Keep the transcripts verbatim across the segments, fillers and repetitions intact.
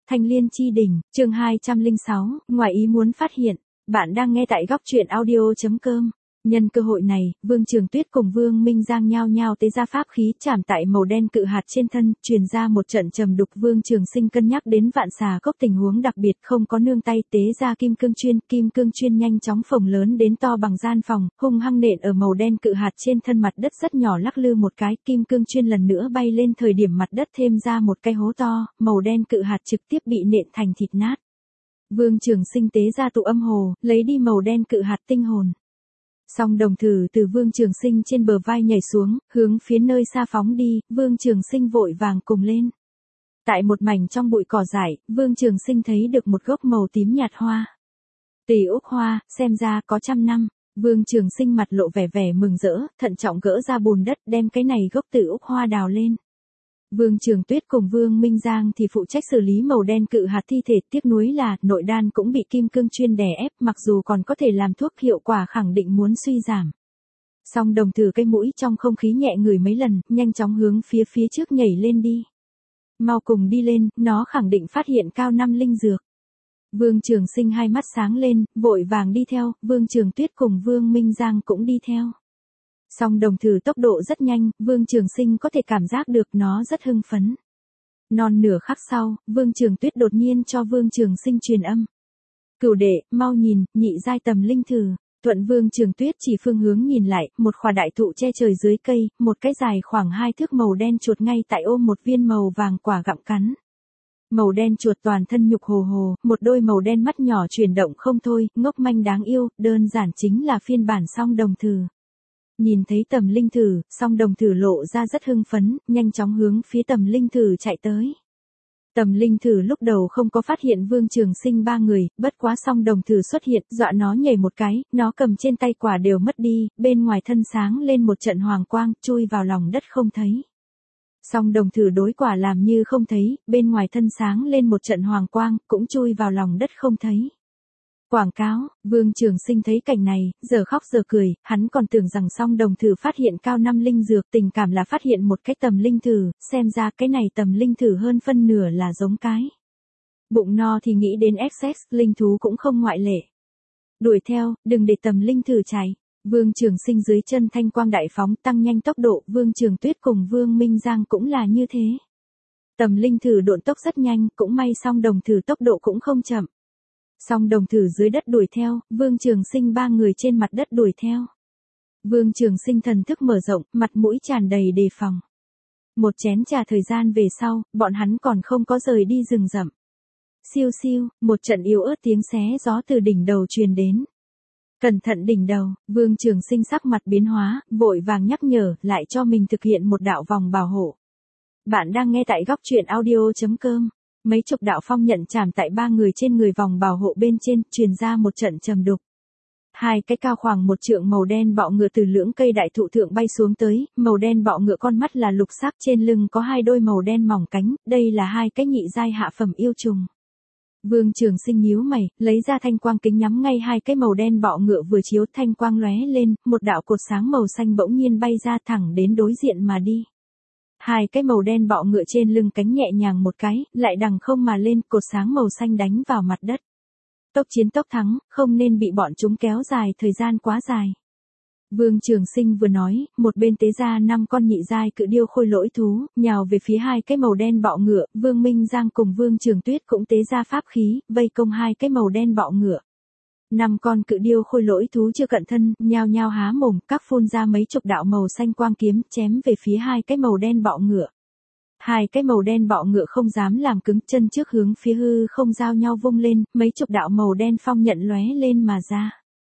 Thanh Liên Chi Đỉnh, chương hai trăm lẻ sáu, ngoài ý muốn phát hiện. Bạn đang nghe tại góc truyện audio chấm com. Nhân cơ hội này, Vương Trường Tuyết cùng Vương Minh Giang nhao nhao tế ra pháp khí chạm tại màu đen cự hạt trên thân, truyền ra một trận trầm đục. Vương Trường Sinh cân nhắc đến vạn xà cốc tình huống đặc biệt, không có nương tay, tế ra kim cương chuyên, kim cương chuyên nhanh chóng phồng lớn đến to bằng gian phòng, hung hăng nện ở màu đen cự hạt trên thân. Mặt đất rất nhỏ lắc lư một cái, kim cương chuyên lần nữa bay lên, thời điểm mặt đất thêm ra một cái hố to, màu đen cự hạt trực tiếp bị nện thành thịt nát. Vương Trường Sinh tế ra tụ âm hồ, lấy đi màu đen cự hạt tinh hồn. Song đồng thử từ Vương Trường Sinh trên bờ vai nhảy xuống, hướng phía nơi xa phóng đi. Vương Trường Sinh vội vàng cùng lên. Tại một mảnh trong bụi cỏ dại, Vương Trường Sinh thấy được một gốc màu tím nhạt hoa. Tỷ úc hoa, xem ra có trăm năm. Vương Trường Sinh mặt lộ vẻ vẻ mừng rỡ, thận trọng gỡ ra bùn đất, đem cái này gốc tỷ úc hoa đào lên. Vương Trường Tuyết cùng Vương Minh Giang thì phụ trách xử lý màu đen cự hạt thi thể. Tiếc nuối là nội đan cũng bị kim cương chuyên đè ép, mặc dù còn có thể làm thuốc, hiệu quả khẳng định muốn suy giảm. Song đồng thử cái mũi trong không khí nhẹ ngửi mấy lần, nhanh chóng hướng phía phía trước nhảy lên đi. Mau cùng đi lên, nó khẳng định phát hiện cao năm linh dược. Vương Trường Sinh hai mắt sáng lên, vội vàng đi theo. Vương Trường Tuyết cùng Vương Minh Giang cũng đi theo. Song đồng thử tốc độ rất nhanh, Vương Trường Sinh có thể cảm giác được nó rất hưng phấn. Non nửa khắc sau, Vương Trường Tuyết đột nhiên cho Vương Trường Sinh truyền âm. Cửu đệ, mau nhìn, nhị giai tầm linh thử. Thuận Vương Trường Tuyết chỉ phương hướng nhìn lại, một khỏa đại thụ che trời dưới cây, một cái dài khoảng hai thước màu đen chuột ngay tại ôm một viên màu vàng quả gặm cắn. Màu đen chuột toàn thân nhục hồ hồ, một đôi màu đen mắt nhỏ chuyển động không thôi, ngốc manh đáng yêu, đơn giản chính là phiên bản song đồng thử. Nhìn thấy tầm linh thử, song đồng thử lộ ra rất hưng phấn, nhanh chóng hướng phía tầm linh thử chạy tới. Tầm linh thử lúc đầu không có phát hiện Vương Trường Sinh ba người, bất quá song đồng thử xuất hiện, dọa nó nhảy một cái, nó cầm trên tay quả đều mất đi, bên ngoài thân sáng lên một trận hoàng quang, chui vào lòng đất không thấy. Song đồng thử đối quả làm như không thấy, bên ngoài thân sáng lên một trận hoàng quang, cũng chui vào lòng đất không thấy. Quảng cáo, Vương Trường Sinh thấy cảnh này, giờ khóc giờ cười, hắn còn tưởng rằng song đồng thử phát hiện cao năm linh dược, tình cảm là phát hiện một cái tầm linh thử, xem ra cái này tầm linh thử hơn phân nửa là giống cái. Bụng no thì nghĩ đến Access, linh thú cũng không ngoại lệ. Đuổi theo, đừng để tầm linh thử chạy. Vương Trường Sinh dưới chân thanh quang đại phóng, tăng nhanh tốc độ. Vương Trường Tuyết cùng Vương Minh Giang cũng là như thế. Tầm linh thử độn tốc rất nhanh, cũng may song đồng thử tốc độ cũng không chậm. Song đồng thử dưới đất đuổi theo, Vương Trường Sinh ba người trên mặt đất đuổi theo. Vương Trường Sinh thần thức mở rộng, mặt mũi tràn đầy đề phòng. Một chén trà thời gian về sau, bọn hắn còn không có rời đi rừng rậm. Siêu siêu, một trận yếu ớt tiếng xé gió từ đỉnh đầu truyền đến. Cẩn thận đỉnh đầu, Vương Trường Sinh sắc mặt biến hóa, vội vàng nhắc nhở, lại cho mình thực hiện một đạo vòng bảo hộ. Bạn đang nghe tại góc truyện audio chấm com. Mấy chục đạo phong nhận chạm tại ba người trên người vòng bảo hộ bên trên, truyền ra một trận trầm đục. Hai cái cao khoảng một trượng màu đen bọ ngựa từ lưỡng cây đại thụ thượng bay xuống tới, màu đen bọ ngựa con mắt là lục sắc, trên lưng có hai đôi màu đen mỏng cánh, đây là hai cái nhị giai hạ phẩm yêu trùng. Vương Trường Sinh nhíu mày, lấy ra thanh quang kính nhắm ngay hai cái màu đen bọ ngựa vừa chiếu, thanh quang lóe lên, một đạo cột sáng màu xanh bỗng nhiên bay ra thẳng đến đối diện mà đi. Hai cái màu đen bọ ngựa trên lưng cánh nhẹ nhàng một cái, lại đằng không mà lên, cột sáng màu xanh đánh vào mặt đất. Tốc chiến tốc thắng, không nên bị bọn chúng kéo dài thời gian quá dài. Vương Trường Sinh vừa nói, một bên tế ra năm con nhị giai cự điêu khôi lỗi thú, nhào về phía hai cái màu đen bọ ngựa. Vương Minh Giang cùng Vương Trường Tuyết cũng tế ra pháp khí, vây công hai cái màu đen bọ ngựa. Năm con cự điêu khôi lỗi thú chưa cận thân, nhao nhao há mồm, các phun ra mấy chục đạo màu xanh quang kiếm, chém về phía hai cái màu đen bọ ngựa. Hai cái màu đen bọ ngựa không dám làm cứng, chân trước hướng phía hư không giao nhau vung lên, mấy chục đạo màu đen phong nhận lóe lên mà ra.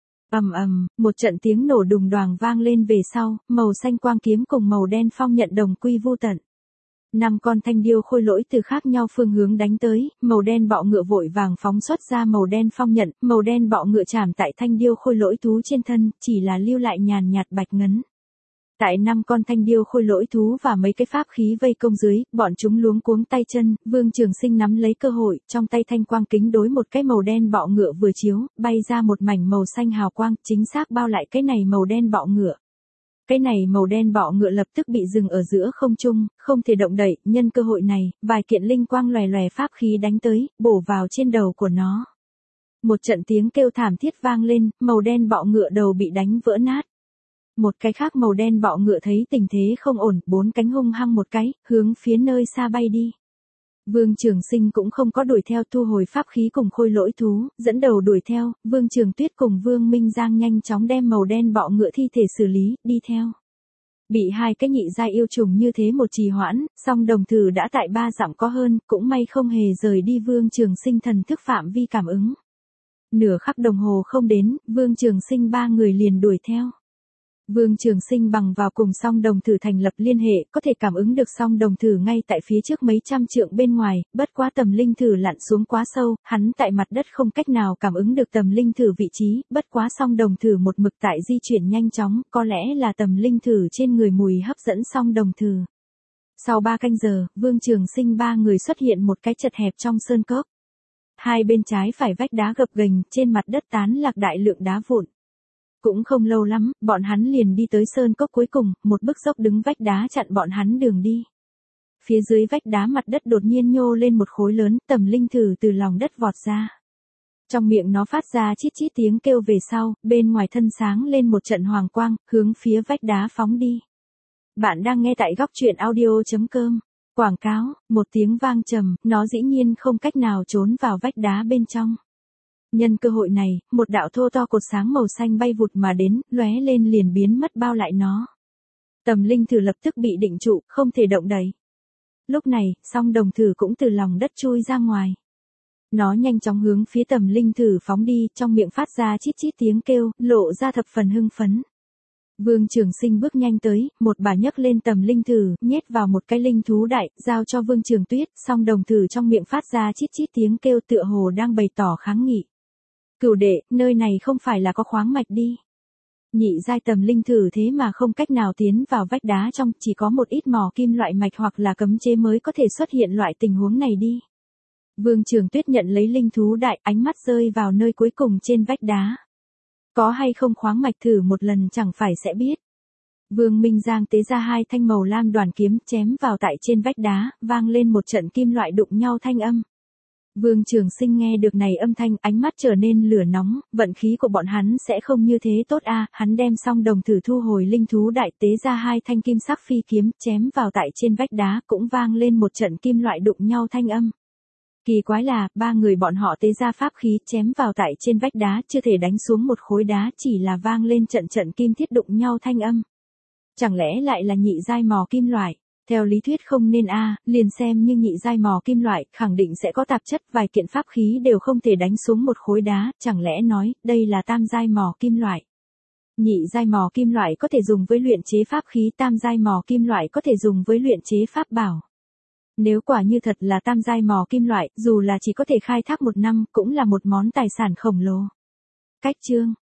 Ầm ầm, một trận tiếng nổ đùng đoàng vang lên về sau, màu xanh quang kiếm cùng màu đen phong nhận đồng quy vu tận. Năm con thanh điêu khôi lỗi từ khác nhau phương hướng đánh tới, màu đen bọ ngựa vội vàng phóng xuất ra màu đen phong nhận, màu đen bọ ngựa chạm tại thanh điêu khôi lỗi thú trên thân, chỉ là lưu lại nhàn nhạt bạch ngấn. Tại năm con thanh điêu khôi lỗi thú và mấy cái pháp khí vây công dưới, bọn chúng luống cuống tay chân. Vương Trường Sinh nắm lấy cơ hội, trong tay thanh quang kính đối một cái màu đen bọ ngựa vừa chiếu, bay ra một mảnh màu xanh hào quang, chính xác bao lại cái này màu đen bọ ngựa. cái này màu đen bọ ngựa lập tức bị dừng ở giữa không trung, không thể động đậy, nhân cơ hội này, vài kiện linh quang lòe lòe pháp khí đánh tới, bổ vào trên đầu của nó. Một trận tiếng kêu thảm thiết vang lên, màu đen bọ ngựa đầu bị đánh vỡ nát. Một cái khác màu đen bọ ngựa thấy tình thế không ổn, bốn cánh hung hăng một cái, hướng phía nơi xa bay đi. Vương Trường Sinh cũng không có đuổi theo, thu hồi pháp khí cùng khôi lỗi thú, dẫn đầu đuổi theo, Vương Trường Tuyết cùng Vương Minh Giang nhanh chóng đem màu đen bọ ngựa thi thể xử lý, đi theo. Bị hai cái nhị giai yêu trùng như thế một trì hoãn, song đồng thử đã tại ba dặm có hơn, cũng may không hề rời đi Vương Trường Sinh thần thức phạm vi cảm ứng. Nửa khắc đồng hồ không đến, Vương Trường Sinh ba người liền đuổi theo. Vương Trường Sinh bằng vào cùng song đồng thử thành lập liên hệ, có thể cảm ứng được song đồng thử ngay tại phía trước mấy trăm trượng bên ngoài, bất quá tầm linh thử lặn xuống quá sâu, hắn tại mặt đất không cách nào cảm ứng được tầm linh thử vị trí, bất quá song đồng thử một mực tại di chuyển nhanh chóng, có lẽ là tầm linh thử trên người mùi hấp dẫn song đồng thử. Sau ba canh giờ, Vương Trường Sinh ba người xuất hiện một cái chật hẹp trong sơn cốc. Hai bên trái phải vách đá gập ghềnh, trên mặt đất tán lạc đại lượng đá vụn. Cũng không lâu lắm, bọn hắn liền đi tới sơn cốc cuối cùng, một bức dốc đứng vách đá chặn bọn hắn đường đi. Phía dưới vách đá mặt đất đột nhiên nhô lên một khối lớn, tầm linh thử từ lòng đất vọt ra. Trong miệng nó phát ra chít chít tiếng kêu về sau, bên ngoài thân sáng lên một trận hoàng quang, hướng phía vách đá phóng đi. Bạn đang nghe tại góc truyện audio chấm com. Quảng cáo, một tiếng vang trầm, nó dĩ nhiên không cách nào trốn vào vách đá bên trong. Nhân cơ hội này, một đạo thô to cột sáng màu xanh bay vụt mà đến, lóe lên liền biến mất bao lại nó. Tầm linh thử lập tức bị định trụ, không thể động đậy. Lúc này, song đồng thử cũng từ lòng đất chui ra ngoài. Nó nhanh chóng hướng phía tầm linh thử phóng đi, trong miệng phát ra chít chít tiếng kêu, lộ ra thập phần hưng phấn. Vương Trường Sinh bước nhanh tới, một bà nhấc lên tầm linh thử, nhét vào một cái linh thú đại, giao cho Vương Trường Tuyết, song đồng thử trong miệng phát ra chít chít tiếng kêu tựa hồ đang bày tỏ kháng nghị. Cửu đệ, nơi này không phải là có khoáng mạch đi. Nhị giai tầm linh thử thế mà không cách nào tiến vào vách đá trong, chỉ có một ít mỏ kim loại mạch hoặc là cấm chế mới có thể xuất hiện loại tình huống này đi. Vương Trường Tuyết nhận lấy linh thú đại, ánh mắt rơi vào nơi cuối cùng trên vách đá. Có hay không khoáng mạch thử một lần chẳng phải sẽ biết. Vương Minh Giang tế ra hai thanh màu lam đoàn kiếm chém vào tại trên vách đá, vang lên một trận kim loại đụng nhau thanh âm. Vương Trường Sinh nghe được này âm thanh, ánh mắt trở nên lửa nóng, vận khí của bọn hắn sẽ không như thế tốt a. Hắn đem xong đồng thử thu hồi linh thú đại, tế ra hai thanh kim sắc phi kiếm, chém vào tại trên vách đá, cũng vang lên một trận kim loại đụng nhau thanh âm. Kỳ quái là, ba người bọn họ tế ra pháp khí, chém vào tại trên vách đá, chưa thể đánh xuống một khối đá, chỉ là vang lên trận trận kim thiết đụng nhau thanh âm. Chẳng lẽ lại là nhị giai mỏ kim loại? Theo lý thuyết không nên a, à, liền xem như nhị giai mỏ kim loại, khẳng định sẽ có tạp chất, vài kiện pháp khí đều không thể đánh xuống một khối đá, chẳng lẽ nói, đây là tam giai mỏ kim loại. Nhị giai mỏ kim loại có thể dùng với luyện chế pháp khí, tam giai mỏ kim loại có thể dùng với luyện chế pháp bảo. Nếu quả như thật là tam giai mỏ kim loại, dù là chỉ có thể khai thác một năm, cũng là một món tài sản khổng lồ. Cách chương